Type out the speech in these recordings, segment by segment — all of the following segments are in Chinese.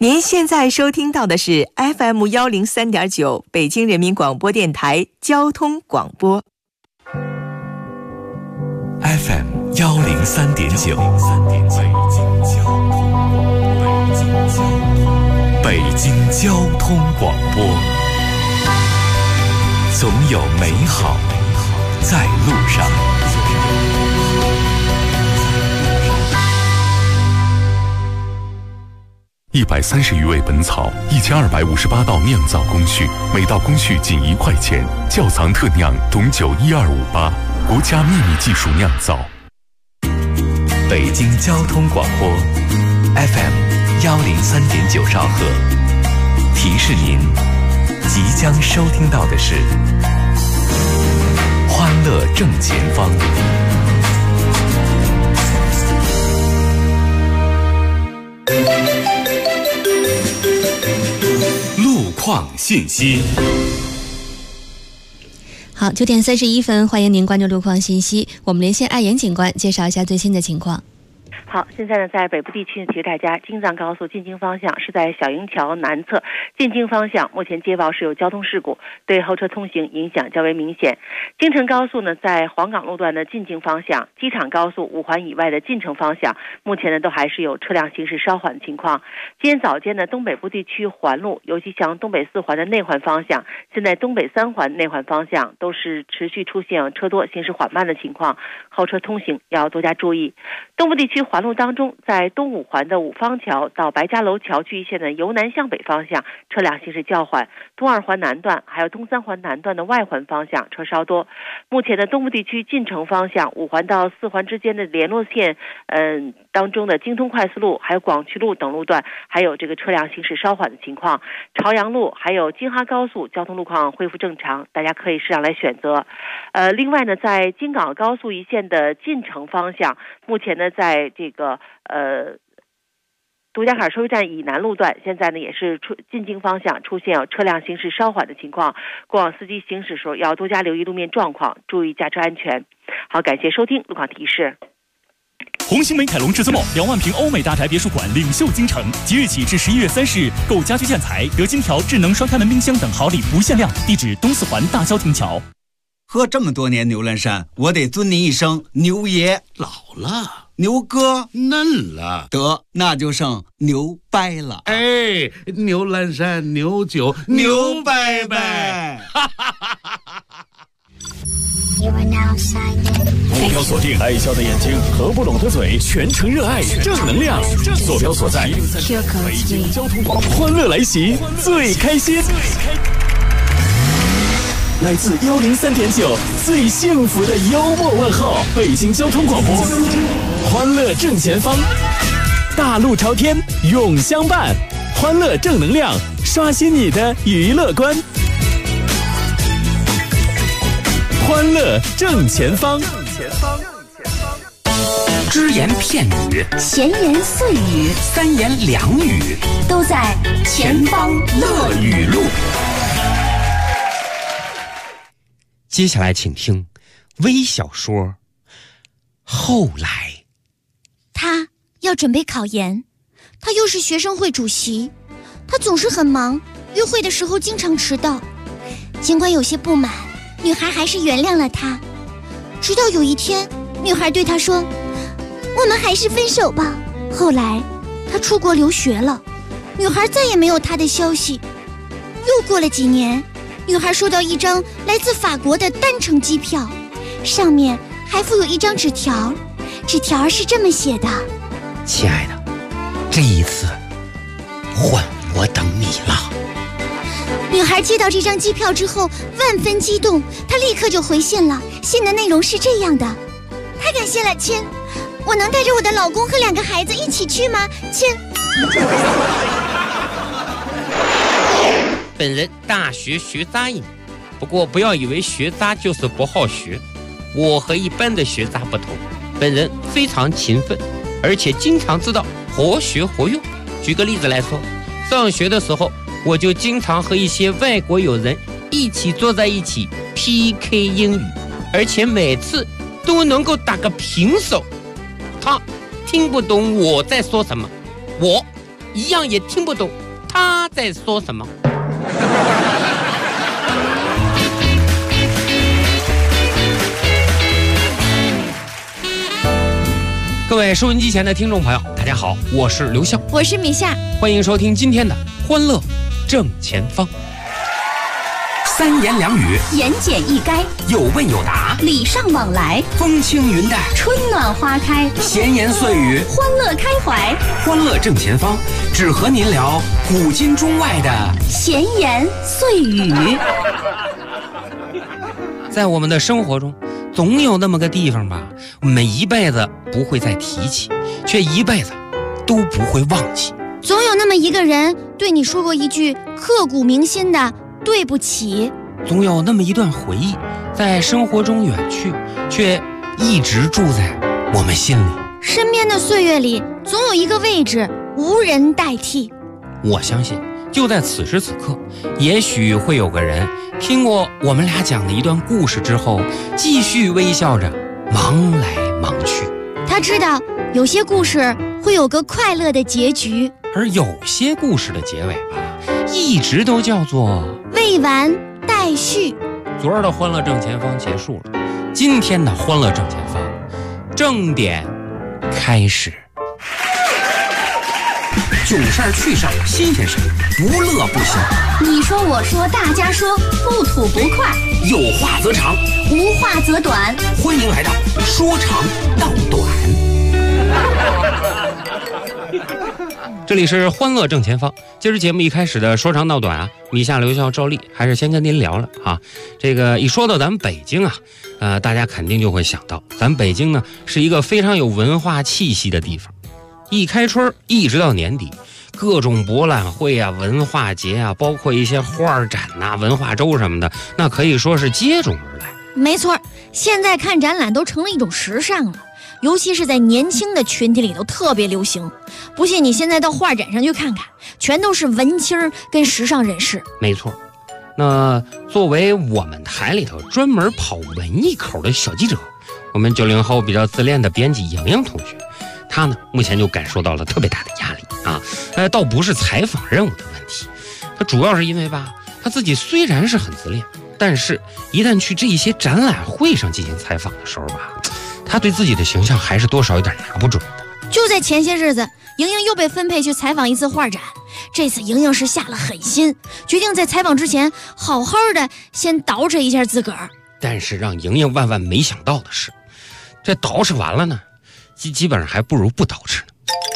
您现在收听到的是 FM103.9 北京人民广播电台交通广播。 FM103.9 北京交通广播，总有美好在路上。130余味本草，1258道酿造工序，每道工序仅1块钱。窖藏特酿董酒12588，国家秘密技术酿造。北京交通广播 FM103.9兆赫，提示您即将收听到的是欢乐正前方。路况信息。 好，9点31分，欢迎您关注路况信息。我们连线爱言警官，介绍一下最新的情况。 好，现在呢，在北部地区提示大家，京藏高速进京方向是在小营桥南侧进京方向，目前接报是有交通事故，对后车通行影响较为明显。京承高速呢，在黄岗路段的进京方向，机场高速5环以外的进城方向，目前呢都还是有车辆行驶稍缓的情况。今天早间呢，东北部地区环路，尤其向东北4环的内环方向，现在东北3环内环方向都是持续出现车多、行驶缓慢的情况，后车通行要多加注意。东部地区环路当中，在东5环的五方桥到白家楼桥区一线的由南向北方向，车辆行驶较缓；东2环南段还有东3环南段的外环方向车稍多。目前的东部地区进城方向5环到4环之间的联络线，当中的京通快速路还有广渠路等路段，还有这个车辆行驶稍缓的情况。朝阳路还有京哈高速交通路况恢复正常，大家可以适当来选择。另外呢，在京港高速一线的进城方向，目前呢，在这个杜家坎收费站以南路段，现在呢也是进京方向出现有车辆行驶稍缓的情况，过往司机行驶时候要多加留意路面状况，注意驾车安全。好，感谢收听路况提示。 红星美凯龙至尊梦2万平欧美大宅别墅馆领袖京城，即日起至11月30日，购家居建材得金条、智能双开门冰箱等好礼不限量。地址东4环大郊亭桥。 喝这么多年牛栏山，我得尊您一声牛爷。 老了， 牛哥嫩了， 得那就剩牛掰了。 哎，牛栏山牛酒牛掰掰。 目标锁定，爱笑的眼睛，合不拢的嘴，全程热爱，正能量。坐标所在，北京交通广播，欢乐来袭，最开心。来自103.9最幸福的幽默问候，北京交通广播，欢乐正前方，大路朝天永相伴，欢乐正能量，刷新你的娱乐观。欢乐正前方， 只言片语， 闲言碎语， 三言两语， 都在前方乐语录。 接下来请听微小说后来。 他要准备考研，他又是学生会主席，他总是很忙，约会的时候经常迟到。尽管有些不满，女孩还是原谅了他。直到有一天，女孩对他说，我们还是分手吧。后来他出国留学了，女孩再也没有他的消息。又过了几年，女孩收到一张来自法国的单程机票，上面还附有一张纸条，纸条是这么写的： 亲爱的，这一次换我等你了。 女孩接到这张机票之后万分激动，她立刻就回信了。信的内容是这样的：太感谢了，亲，我能带着我的老公和2个孩子一起去吗，亲？ 本人大学学渣一名，不过不要以为学渣就是不好学，我和一般的学渣不同，本人非常勤奋，而且经常知道活学活用。举个例子来说，上学的时候我就经常和一些外国友人一起坐在一起 PK 英语，而且每次都能够打个平手。他听不懂我在说什么，我一样也听不懂他在说什么。各位收音机前的听众朋友，大家好，我是刘笑， 我是米夏， 欢迎收听今天的欢乐正前方。 三言两语， 言简意赅， 有问有答， 礼尚往来， 风轻云淡， 春暖花开， 闲言碎语， 欢乐开怀。 欢乐正前方，只和您聊古今中外的闲言碎语。 在我们的生活中，总有那么个地方吧，我们一辈子不会再提起，却一辈子都不会忘记。 总有那么一个人对你说过一句刻骨铭心的对不起。 总有那么一段回忆在生活中远去，却一直住在我们心里。 身边的岁月里，总有一个位置无人代替。 我相信就在此时此刻，也许会有个人听过我们俩讲的一段故事之后，继续微笑着忙来忙去。 他知道有些故事会有个快乐的结局， 而有些故事的结尾吧，一直都叫做未完待续。 昨儿的欢乐正前方结束了，今天的欢乐正前方正点开始。 囧事儿趣事儿新鲜事儿，不乐不休。 你说我说大家说，不吐不快， 有话则长， 无话则短。 欢迎来到说长道短。 这里是欢乐正前方。今儿节目一开始的说长道短啊，米夏、刘笑、赵丽还是先跟您聊了啊。这个一说到咱们北京啊，大家肯定就会想到，咱北京呢是一个非常有文化气息的地方。一开春一直到年底，各种博览会啊、文化节啊，包括一些画展啊、文化周什么的，那可以说是接踵而来。 没错，现在看展览都成了一种时尚了，尤其是在年轻的群体里头特别流行。不信你现在到画展上去看看，全都是文青跟时尚人士。 没错，那作为我们台里头专门跑文艺口的小记者，我们90后比较自恋的编辑莹莹同学，他呢目前就感受到了特别大的压力啊，倒不是采访任务的问题，他主要是因为吧，他自己虽然是很自恋，但是一旦去这些展览会上进行采访的时候吧，他对自己的形象还是多少有点拿不准的。 就在前些日子，莹莹又被分配去采访一次画展，这次莹莹是下了狠心，决定在采访之前好好的先捯饬一下自个儿。 但是让莹莹万万没想到的是，这捯饬完了呢，基本上还不如不捯饬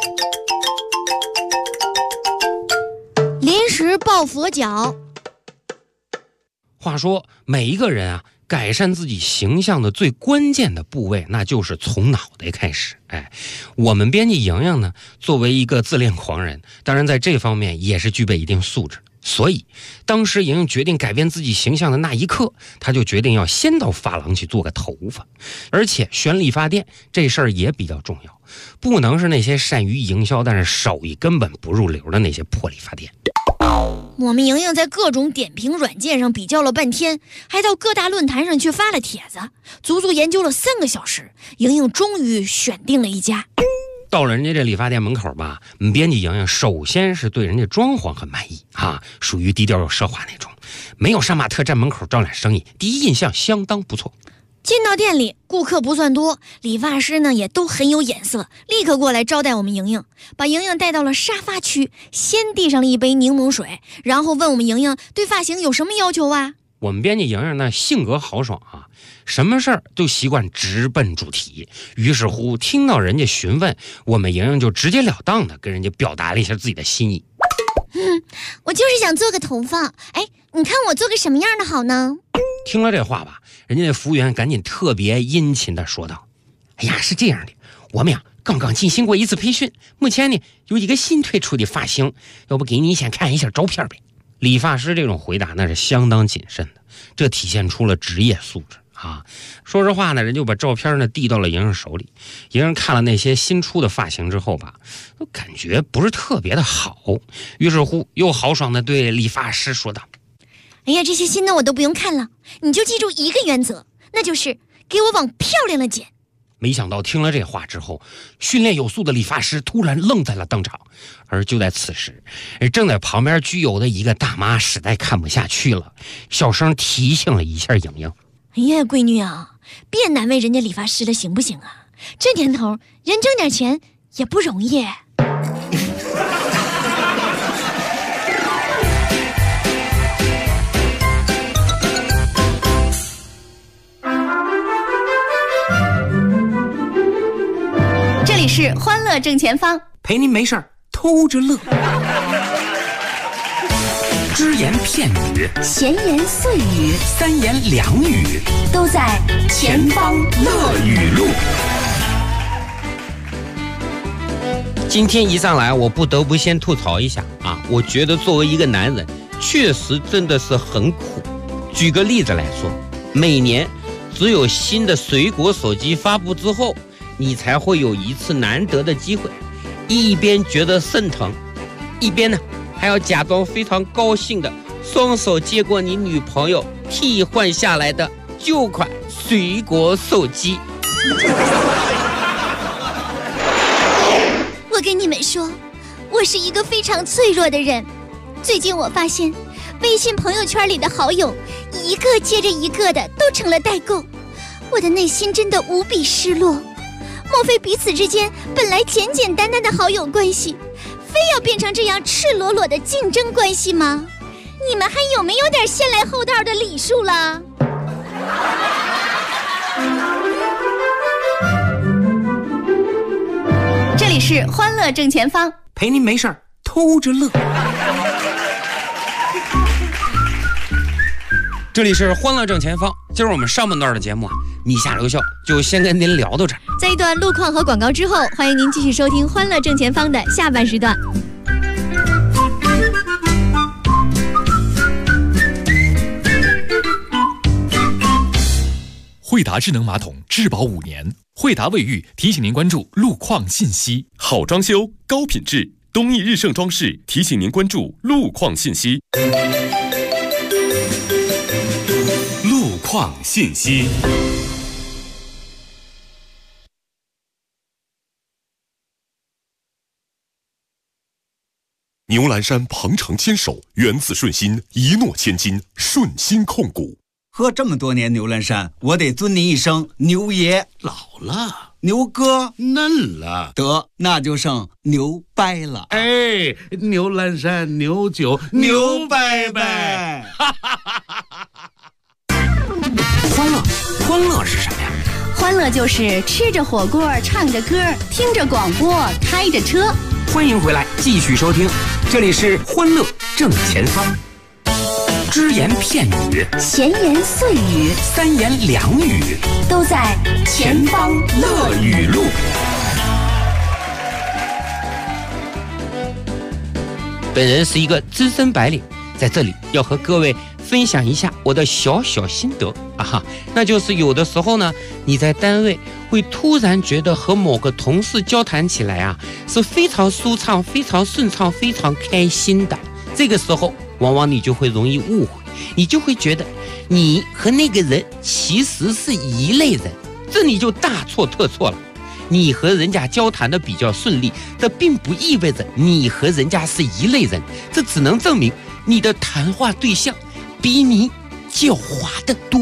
呢。临时抱佛脚。 话说每一个人啊，改善自己形象的最关键的部位，那就是从脑袋开始。我们编辑莹莹呢，作为一个自恋狂人，当然在这方面也是具备一定素质。所以当时莹莹决定改变自己形象的那一刻，她就决定要先到发廊去做个头发，而且选理发店这事儿也比较重要，不能是那些善于营销但是手艺根本不入流的那些破理发店。 我们莹莹在各种点评软件上比较了半天，还到各大论坛上去发了帖子，足足研究了3个小时，莹莹终于选定了一家。 到了人家这理发店门口吧，我们编辑莹莹首先是对人家装潢很满意啊，属于低调又奢华那种，没有杀马特站门口招揽生意，第一印象相当不错。 进到店里，顾客不算多，理发师呢也都很有眼色，立刻过来招待我们莹莹，把莹莹带到了沙发区，先递上了一杯柠檬水，然后问我们莹莹对发型有什么要求啊？ 我们编辑莹莹呢性格豪爽啊，什么事儿都习惯直奔主题，于是乎听到人家询问，我们莹莹就直截了当的跟人家表达了一下自己的心意。 我就是想做个头发，你看我做个什么样的好呢？ 听了这话吧，人家那服务员赶紧特别殷勤的说道：哎呀，是这样的，我们呀刚刚进行过一次培训，目前呢有一个新推出的发型，要不给你先看一下照片呗。理发师这种回答那是相当谨慎的，这体现出了职业素质啊。说实话呢，人就把照片呢递到了莹莹手里，莹莹看了那些新出的发型之后吧，感觉不是特别的好，于是乎又豪爽的对理发师说道： 哎呀，这些新的我都不用看了，你就记住一个原则，那就是给我往漂亮了剪。 没想到听了这话之后，训练有素的理发师突然愣在了当场。而就在此时，正在旁边居游的一个大妈实在看不下去了，小声提醒了一下莹莹：“ 哎呀，闺女啊，别难为人家理发师了，行不行啊？这年头人挣点钱也不容易。” 这里是欢乐正前方， 陪您没事儿偷着乐。只言片语， 闲言碎语， 三言两语， 都在前方乐语录。 今天一上来，我不得不先吐槽一下啊！我觉得作为一个男人，确实真的是很苦。举个例子来说，每年只有新的水果手机发布之后，你才会有一次难得的机会，一边觉得肾疼，一边呢还要假装非常高兴的双手接过你女朋友替换下来的旧款水果手机。 我跟你们说，我是一个非常脆弱的人。最近我发现微信朋友圈里的好友一个接着一个的都成了代购，我的内心真的无比失落。莫非彼此之间本来简简单单的好友关系，非要变成这样赤裸裸的竞争关系吗？你们还有没有点先来后到的礼数了？ 这里是欢乐正前方， 陪您没事儿偷着乐。 这里是欢乐正前方，今儿我们上半段的节目啊，米下留校就先跟您聊到这儿。 在一段路况和广告之后，欢迎您继续收听欢乐正前方的下半时段。 惠达智能马桶质保5年，惠达卫浴提醒您关注路况信息。 好装修，高品质，东义日盛装饰提醒您关注路况信息。路况信息。牛栏山鹏程牵手，源自顺心，一诺千金，顺心控股。 喝这么多年牛栏山，我得尊您一声牛爷。 老了， 牛哥嫩了， 得那就剩牛掰了。 哎，牛栏山牛酒牛掰掰。 欢乐是什么呀？ 欢乐就是吃着火锅，唱着歌，听着广播，开着车。 欢迎回来，继续收听，这里是欢乐正前方。只言片语， 闲言碎语， 三言两语， 都在前方乐语录。 本人是一个资深白领，在这里要和各位分享一下我的小小心得啊，那就是有的时候呢，你在单位会突然觉得和某个同事交谈起来啊，是非常舒畅、非常顺畅、非常开心的。这个时候，往往你就会容易误会，你就会觉得你和那个人其实是一类人，这你就大错特错了。你和人家交谈的比较顺利，这并不意味着你和人家是一类人，这只能证明你的谈话对象比你狡猾得多。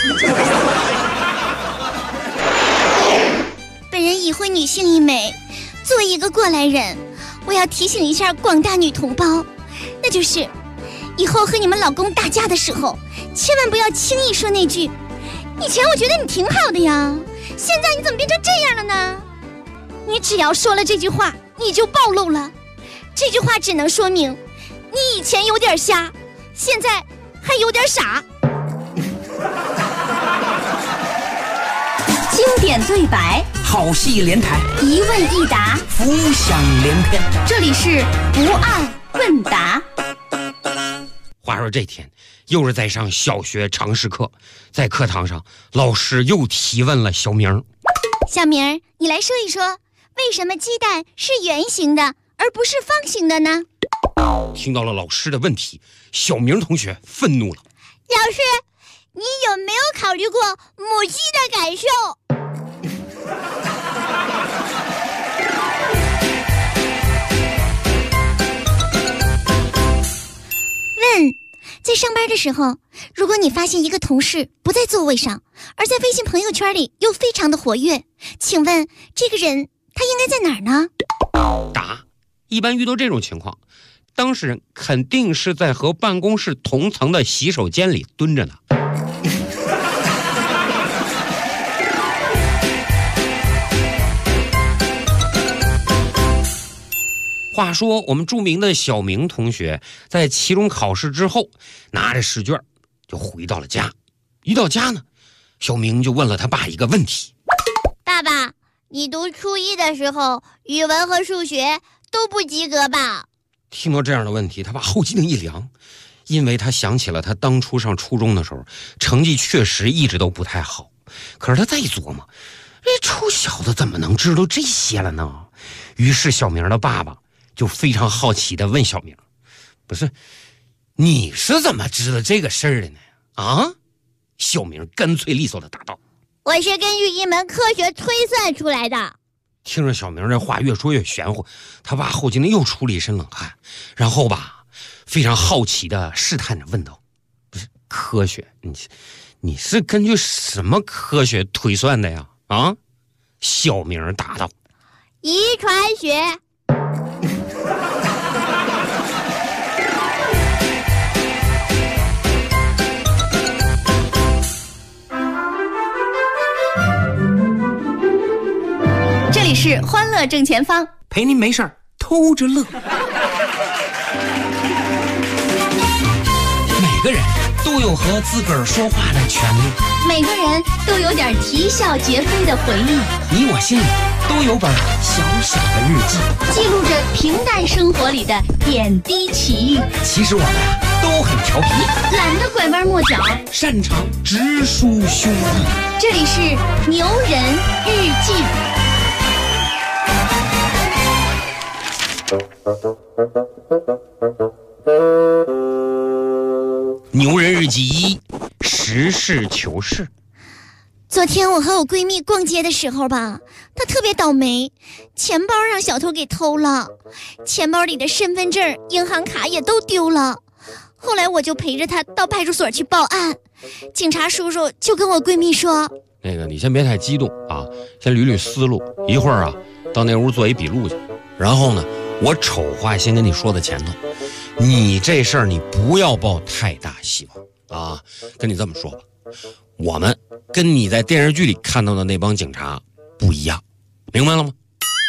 本人已婚女性一枚，作为一个过来人，我要提醒一下广大女同胞，那就是以后和你们老公打架的时候，千万不要轻易说那句以前我觉得你挺好的呀，现在你怎么变成这样了呢？你只要说了这句话，你就暴露了。这句话只能说明你以前有点瞎，现在还有点傻。 经典对白， 好戏连台， 一问一答， 浮想联翩。 这里是不二问答。 话说这天又是在上小学常识课，在课堂上老师又提问了小明。 小明，你来说一说，为什么鸡蛋是圆形的而不是方形的呢？ 听到了老师的问题，小明同学愤怒了。 老师，你有没有考虑过母鸡的感受？ 在上班的时候，如果你发现一个同事不在座位上，而在微信朋友圈里又非常的活跃，请问这个人他应该在哪儿呢？ 答：一般遇到这种情况，当事人肯定是在和办公室同层的洗手间里蹲着呢。话说我们著名的小明同学在期中考试之后，拿着试卷就回到了家。一到家呢，小明就问了他爸一个问题： 爸爸，你读初一的时候语文和数学都不及格吧？ 听到这样的问题，他爸后脊梁一凉，因为他想起了他当初上初中的时候，成绩确实一直都不太好。可是他再一琢磨，这臭小子怎么能知道这些了呢？于是小明的爸爸就非常好奇地问小明：不是，你是怎么知道这个事儿的呢？啊？小明干脆利索地答道： 我是根据一门科学推算出来的。 听着小明这话越说越玄乎，他爸后脊梁又出了一身冷汗，然后吧，非常好奇地试探着问道：不是科学，你是根据什么科学推算的呀？啊？小明答道： 遗传学。 这里是欢乐正前方， 陪您没事儿偷着乐。每个人都有和自个儿说话的权利， 每个人都有点啼笑皆非的回忆。 你我心里都有本小小的日记， 记录着平淡生活里的点滴奇遇。 其实我们都很调皮， 懒得拐弯抹角， 擅长直抒胸臆。 这里是牛人日记。 牛人日记1：实事求是。 昨天我和我闺蜜逛街的时候吧，她特别倒霉，钱包让小偷给偷了，钱包里的身份证、银行卡也都丢了。后来我就陪着她到派出所去报案，警察叔叔就跟我闺蜜说： 那个你先别太激动啊，先捋捋思路，一会儿啊到那屋做一笔录去，然后呢我丑话先跟你说在前头，你这事儿你不要抱太大希望啊！跟你这么说吧，我们跟你在电视剧里看到的那帮警察不一样，明白了吗？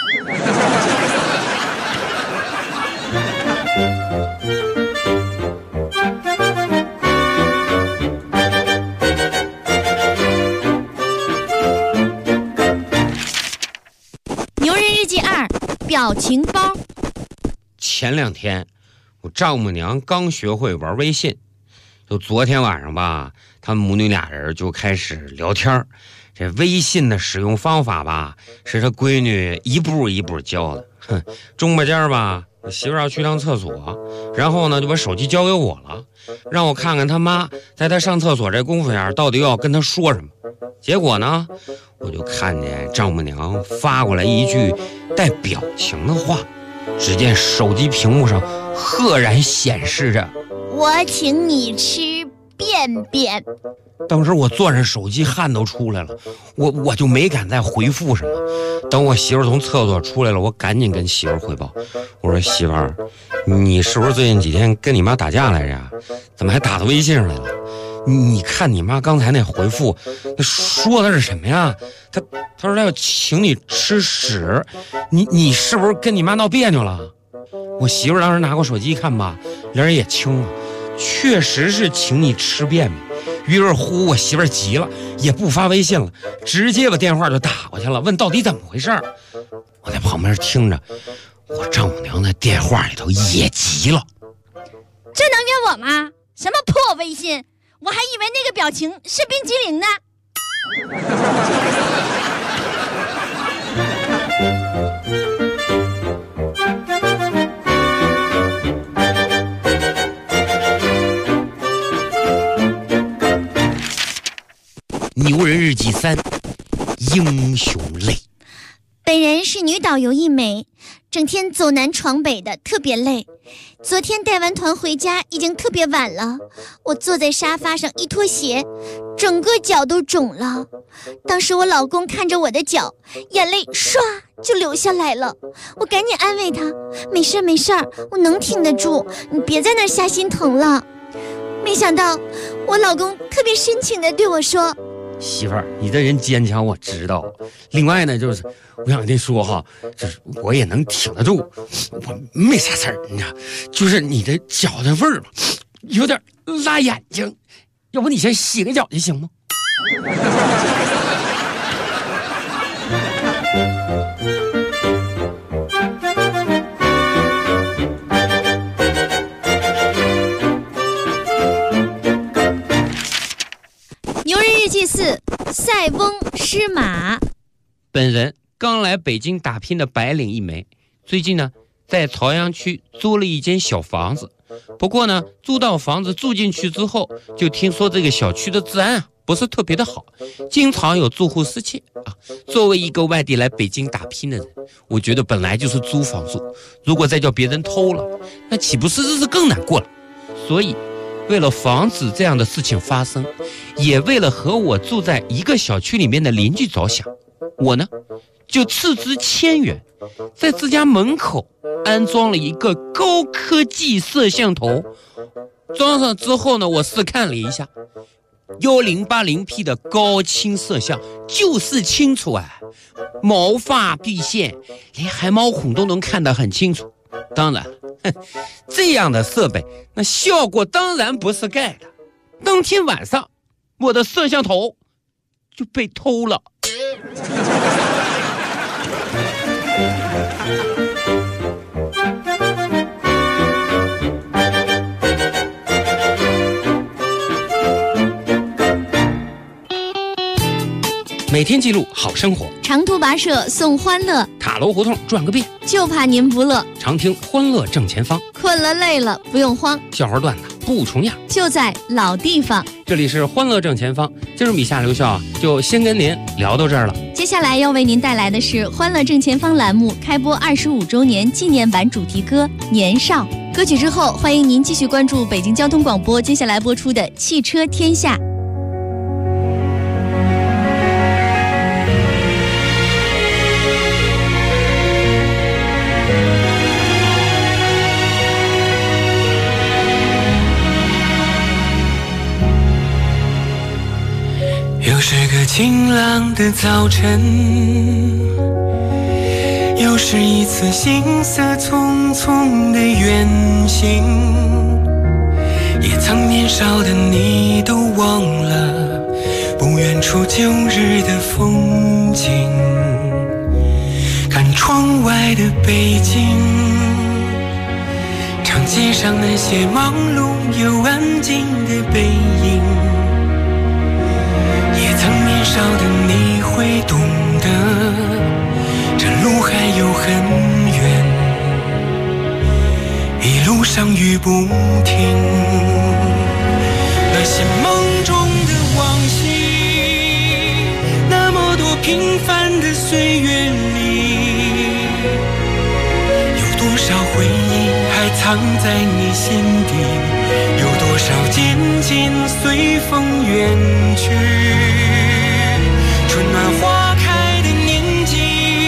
牛人日记2：表情包。 前2天我丈母娘刚学会玩微信，就昨天晚上吧，他们母女俩人就开始聊天。这微信的使用方法吧，是他闺女一步一步教的。中巴间吧，我媳妇要去趟厕所，然后呢就把手机交给我了，让我看看他妈在他上厕所这功夫呀，到底要跟他说什么。结果呢，我就看见丈母娘发过来一句带表情的话，只见手机屏幕上赫然显示着： 我请你吃便便。 当时我攥着手机汗都出来了，我就没敢再回复什么。等我媳妇从厕所出来了，我赶紧跟媳妇汇报，我说媳妇儿，你是不是最近几天跟你妈打架来着呀？怎么还打到微信上来了？你看你妈刚才那回复说的是什么呀？她说她要请你吃屎，你是不是跟你妈闹别扭了？我媳妇当时拿过手机一看吧，脸也青了，确实是请你吃便便。于是乎我媳妇急了，也不发微信了，直接把电话就打过去了，问到底怎么回事。我在旁边听着，我丈母娘在电话里头也急了， 这能怨我吗？什么破微信，我还以为那个表情是冰激凌呢。 牛人日记3： 英雄泪。 本人是女导游一枚，整天走南闯北的，特别累。昨天带完团回家已经特别晚了，我坐在沙发上一脱鞋，整个脚都肿了。当时我老公看着我的脚，眼泪唰就流下来了。我赶紧安慰他，没事没事，我能挺得住，你别在那儿瞎心疼了。没想到我老公特别深情地对我说， 媳妇儿，你这人坚强，我知道。另外呢，就是我想跟你说哈，就是我也能挺得住，我没啥事儿，你知道，就是你的脚的味儿有点辣眼睛，要不你先洗个脚就行吗？ 牛日日记4，塞翁失马。 本人刚来北京打拼的白领一枚，最近呢在朝阳区租了一间小房子。不过呢，租到房子住进去之后，就听说这个小区的治安不是特别的好，经常有住户失窃啊。作为一个外地来北京打拼的人，我觉得本来就是租房住，如果再叫别人偷了，那岂不是日子更难过了？所以为了防止这样的事情发生，也为了和我住在一个小区里面的邻居着想，我呢就斥资1000元，在自家门口安装了一个高科技摄像头。装上之后呢，我试看了一下，1080P 的高清摄像就是清楚啊，毛发毕现，连汗毛孔都能看得很清楚。当然这样的设备那效果当然不是盖的。当天晚上我的摄像头就被偷了。每天记录好生活， 长途跋涉送欢乐， 塔楼胡同转个遍， 就怕您不乐。 常听欢乐正前方， 困了累了不用慌， 笑话段子不重样， 就在老地方。 这里是欢乐正前方，今儿米夏刘笑就先跟您聊到这儿了。 接下来要为您带来的是欢乐正前方栏目开播25周年纪念版主题歌《年少》。歌曲之后，欢迎您继续关注北京交通广播接下来播出的《汽车天下》。 又是个晴朗的早晨，又是一次行色匆匆的远行，也曾年少的你都忘了不远处旧日的风景。看窗外的北京，长街上那些忙碌又安静的背影，也曾年少的你会懂得，这路还有很远，一路上雨不停。那些梦中的往昔，那么多平凡的岁月里，有多少回忆还藏在你心底，有多少渐渐随风远去。春暖花开的年纪，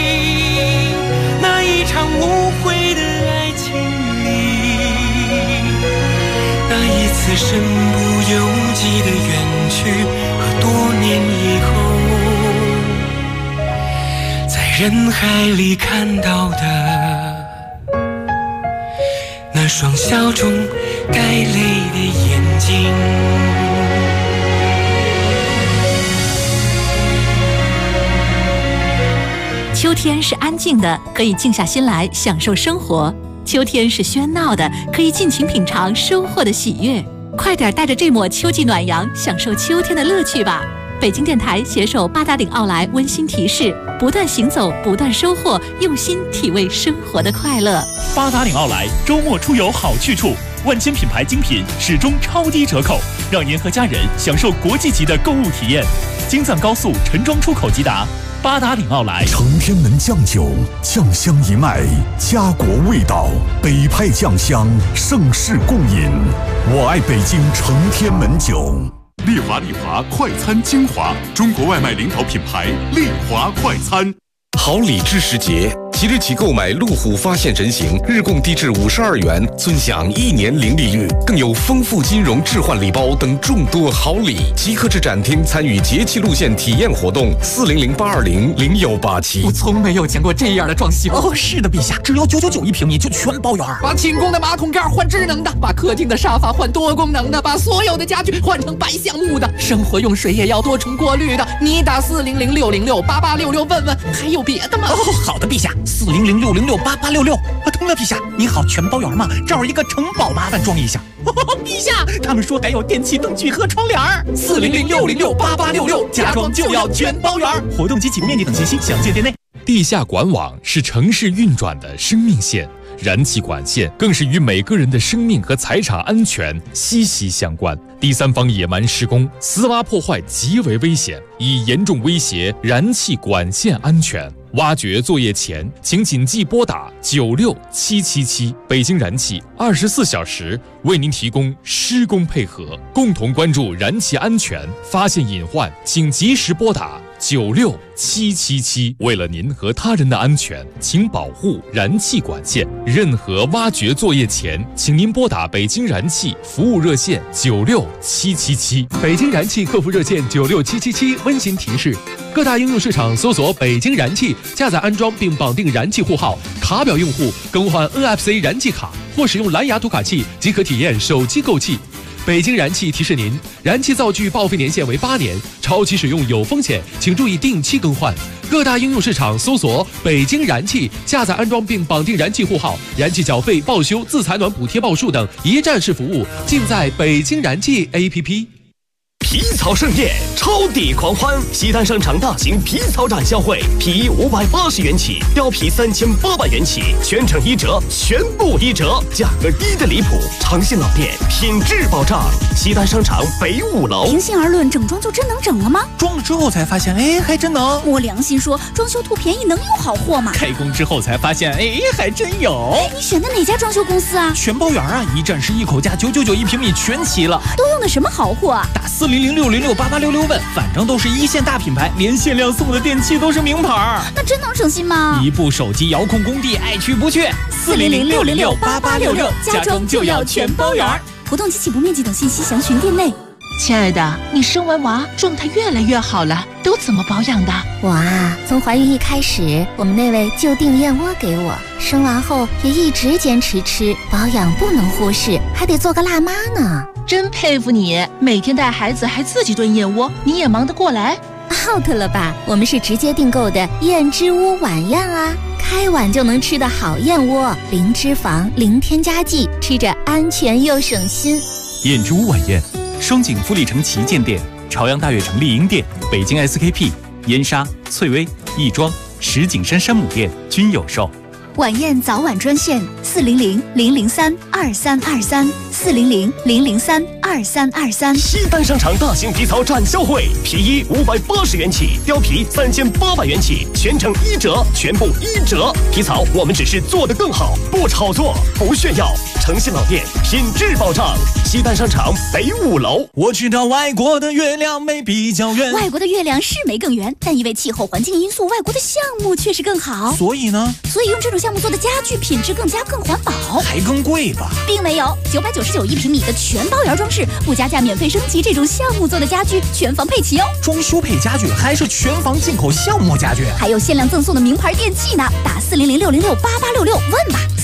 那一场无悔的爱情里，那一次身不由己的远去，和多年以后在人海里看到的那双笑中带泪的眼睛。 秋天是安静的，可以静下心来享受生活；秋天是喧闹的，可以尽情品尝收获的喜悦。快点带着这抹秋季暖阳，享受秋天的乐趣吧！北京电台携手八达岭奥莱温馨提示：不断行走，不断收获，用心体味生活的快乐。 八达岭奥莱周末出游好去处，万千品牌精品始终超低折扣，让您和家人享受国际级的购物体验。京藏高速陈庄出口即达。 八达岭奥莱。 承天门酱酒，酱香一脉，家国味道，北派酱香，盛世共饮。我爱北京承天门酒。 丽华快餐精华，中国外卖领导品牌丽华快餐。 好礼知时节，即日起购买路虎发现人形，日供低至52元，尊享1年零利率，更有丰富金融置换礼包等众多好礼。即刻至展厅参与节气路线体验活动，400-820-0187。 我从没有见过这样的装修哦。是的，陛下，只要999一平米就全包圆。把寝宫的马桶盖换智能的，把客厅的沙发换多功能的，把所有的家具换成白橡木的，生活用水也要多重过滤的。你打400-606-8866问问，还有别的吗？哦，好的，陛下，400-606-8866。通了，陛下，你好，全包圆吗？这儿一个城堡，麻烦装一下。陛下，他们说还有电器灯具和窗帘。400-606-8866，家装就要全包圆。 活动及起步面积等信息详见店内。地下管网是城市运转的生命线，燃气管线更是与每个人的生命和财产安全息息相关。第三方野蛮施工、私挖破坏极为危险，已严重威胁燃气管线安全。挖掘作业前，请谨记拨打96777，北京燃气24小时为您提供施工配合，共同关注燃气安全，发现隐患，请及时拨打96777。为了您和他人的安全，请保护燃气管线。任何挖掘作业前，请您拨打北京燃气服务热线96777。 北京燃气客服热线96777温馨提示：各大应用市场搜索北京燃气，下载安装并绑定燃气户号，卡表用户更换 NFC 燃气卡或使用蓝牙读卡器即可体验手机购气。北京燃气提示您，燃气灶具报废年限为8年，超期使用有风险，请注意定期更换。各大应用市场搜索北京燃气，下载安装并绑定燃气户号，燃气缴费、报修、自采暖补贴报数等一站式服务尽在北京燃气 APP。 皮草盛宴，超抵狂欢！西单商场大型皮草展销会，皮衣580元起，貂皮3800元起，全程1折，全部1折，价格低的离谱。诚信老店，品质保障。西单商场北5楼。 平心而论，整装就真能整了吗？ 装了之后才发现，哎，还真能。 我良心说，装修图便宜能有好货吗？ 开工之后才发现，哎，还真有。 你选的哪家装修公司啊？ 全包圆啊，一站式一口价，999一平米全齐了。 都用的什么好货啊？ 打400-606-8866问，反正都是一线大品牌，连限量送的电器都是名牌。 那真能省心吗？ 一部手机遥控工地，爱去不去。 400-606-8866，家装就要全包圆。活动及起步面积等信息详询店内。 亲爱的，你生完娃状态越来越好了，都怎么保养的？ 我啊，从怀孕一开始，我们那位就订燕窝给我，生完后也一直坚持吃，保养不能忽视，还得做个辣妈呢。 真佩服你，每天带孩子还自己炖燕窝，你也忙得过来 ？out 了吧？我们是直接订购的燕之屋晚宴啊，开碗就能吃的好燕窝，零脂肪，零添加剂，吃着安全又省心。 燕之屋晚宴，双井富力城旗舰店、朝阳大悦城丽婴店、北京 SKP、燕莎、翠微、亦庄、石景山山姆店均有售。 晚宴早晚专线400-003-2323，400-003-2323。 西单商场大型皮草展销会，皮衣580元起，貂皮3800元起，全程1折，全部1折。皮草我们只是做得更好，不炒作，不炫耀。诚信老店，品质保障。西单商场北5楼。 我知道外国的月亮没比较圆， 外国的月亮是没更圆，但因为气候环境因素，外国的项目确实更好。 所以呢？ 所以用这种项目做的家具品质更环保， 还更贵吧？ 并没有，999一平米的全包圆装饰，不加价免费升级，这种项目做的家具全房配齐哦。 装修配家具还是全房进口橡木家具， 还有限量赠送的名牌电器呢。打400-606-8866问吧。